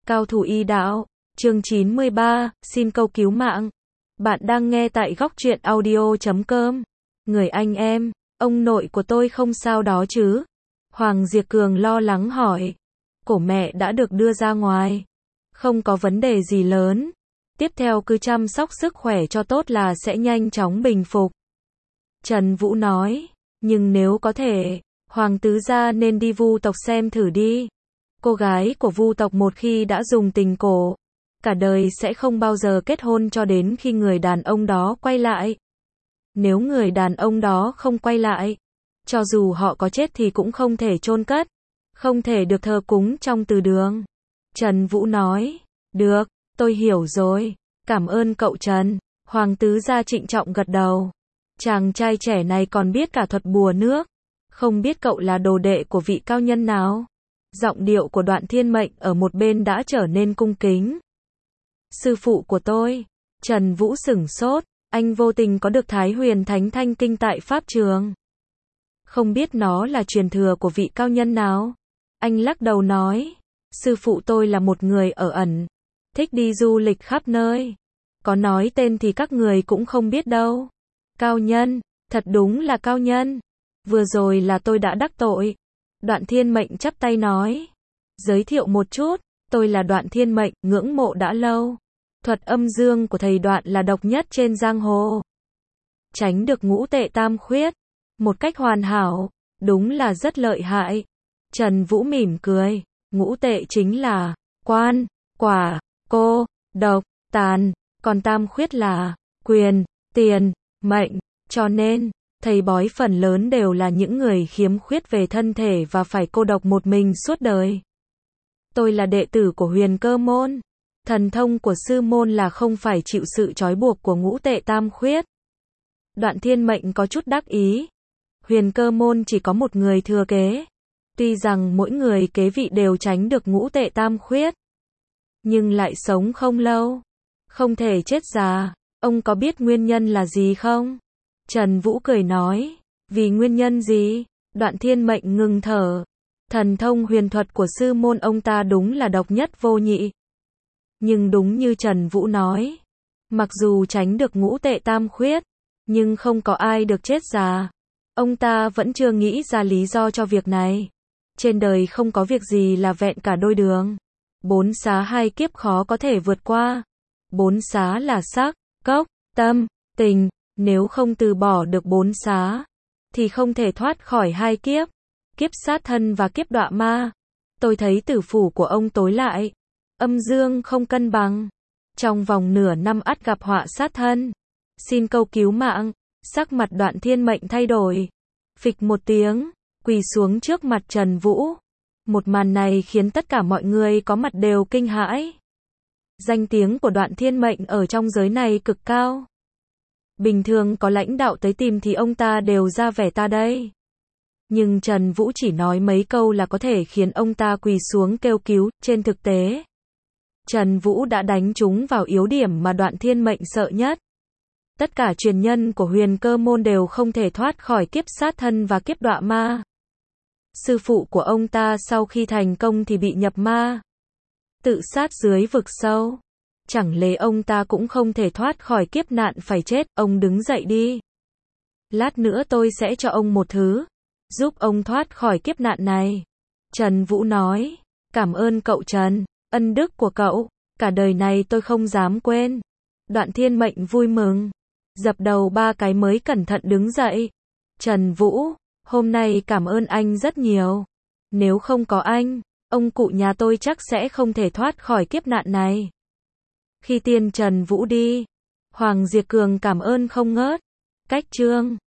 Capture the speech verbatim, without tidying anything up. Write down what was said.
Cao thủ y đạo, chương chín mươi ba, xin câu cứu mạng. Bạn đang nghe tại góc truyện audio chấm com. Người anh em, ông nội của tôi không sao đó chứ? Hoàng Diệp Cường lo lắng hỏi. Cổ mẹ đã được đưa ra ngoài. Không có vấn đề gì lớn. Tiếp theo cứ chăm sóc sức khỏe cho tốt là sẽ nhanh chóng bình phục. Trần Vũ nói. Nhưng nếu có thể, Hoàng tứ gia nên đi Vu tộc xem thử đi. Cô gái của Vu tộc một khi đã dùng tình cổ, cả đời sẽ không bao giờ kết hôn cho đến khi người đàn ông đó quay lại. Nếu người đàn ông đó không quay lại, cho dù họ có chết thì cũng không thể chôn cất, không thể được thờ cúng trong từ đường. Trần Vũ nói, được, tôi hiểu rồi, cảm ơn cậu Trần. Hoàng tứ gia trịnh trọng gật đầu. Chàng trai trẻ này còn biết cả thuật bùa nước, không biết cậu là đồ đệ của vị cao nhân nào. Giọng điệu của Đoạn Thiên Mệnh ở một bên đã trở nên cung kính. Sư phụ của tôi. Trần Vũ sửng sốt, anh vô tình có được Thái Huyền Thánh Thanh Kinh tại Pháp Trường. Không biết nó là truyền thừa của vị cao nhân nào. Anh lắc đầu nói, sư phụ tôi là một người ở ẩn, thích đi du lịch khắp nơi. Có nói tên thì các người cũng không biết đâu. Cao nhân, thật đúng là cao nhân. Vừa rồi là tôi đã đắc tội. Đoạn Thiên Mệnh chắp tay nói. Giới thiệu một chút, tôi là Đoạn Thiên Mệnh, ngưỡng mộ đã lâu. Thuật âm dương của thầy Đoạn là độc nhất trên giang hồ. Tránh được ngũ tệ tam khuyết, một cách hoàn hảo, đúng là rất lợi hại. Trần Vũ mỉm cười, ngũ tệ chính là quan, quả, cô, độc, tàn, còn tam khuyết là quyền, tiền, mệnh, cho nên thầy bói phần lớn đều là những người khiếm khuyết về thân thể và phải cô độc một mình suốt đời. Tôi là đệ tử của Huyền Cơ môn. Thần thông của sư môn là không phải chịu sự trói buộc của ngũ tệ tam khuyết. Đoạn Thiên Mệnh có chút đắc ý. Huyền Cơ môn chỉ có một người thừa kế. Tuy rằng mỗi người kế vị đều tránh được ngũ tệ tam khuyết, nhưng lại sống không lâu, không thể chết già. Ông có biết nguyên nhân là gì không? Trần Vũ cười nói, vì nguyên nhân gì? Đoạn Thiên Mệnh ngừng thở. Thần thông huyền thuật của sư môn ông ta đúng là độc nhất vô nhị. Nhưng đúng như Trần Vũ nói, mặc dù tránh được ngũ tệ tam khuyết, nhưng không có ai được chết già. Ông ta vẫn chưa nghĩ ra lý do cho việc này. Trên đời không có việc gì là vẹn cả đôi đường. Bốn xá hai kiếp khó có thể vượt qua. Bốn xá là sắc, cốc, tâm, tình. Nếu không từ bỏ được bốn xá, thì không thể thoát khỏi hai kiếp. Kiếp sát thân và kiếp đọa ma. Tôi thấy tử phủ của ông tối lại. Âm dương không cân bằng. Trong vòng nửa năm ắt gặp họa sát thân. Xin câu cứu mạng. Sắc mặt Đoạn Thiên Mệnh thay đổi. Phịch một tiếng, quỳ xuống trước mặt Trần Vũ. Một màn này khiến tất cả mọi người có mặt đều kinh hãi. Danh tiếng của Đoạn Thiên Mệnh ở trong giới này cực cao. Bình thường có lãnh đạo tới tìm thì ông ta đều ra vẻ ta đây. Nhưng Trần Vũ chỉ nói mấy câu là có thể khiến ông ta quỳ xuống kêu cứu. Trên thực tế, Trần Vũ đã đánh trúng vào yếu điểm mà Đoạn Thiên Mệnh sợ nhất. Tất cả truyền nhân của Huyền Cơ môn đều không thể thoát khỏi kiếp sát thân và kiếp đọa ma. Sư phụ của ông ta sau khi thành công thì bị nhập ma, tự sát dưới vực sâu. Chẳng lẽ ông ta cũng không thể thoát khỏi kiếp nạn phải chết? Ông đứng dậy đi. Lát nữa tôi sẽ cho ông một thứ, giúp ông thoát khỏi kiếp nạn này. Trần Vũ nói, cảm ơn cậu Trần, ân đức của cậu, cả đời này tôi không dám quên. Đoạn Thiên Mệnh vui mừng, dập đầu ba cái mới cẩn thận đứng dậy. Trần Vũ, hôm nay cảm ơn anh rất nhiều. Nếu không có anh, ông cụ nhà tôi chắc sẽ không thể thoát khỏi kiếp nạn này. Khi tiên Trần Vũ đi, Hoàng Diệp Cường cảm ơn không ngớt. Cách chương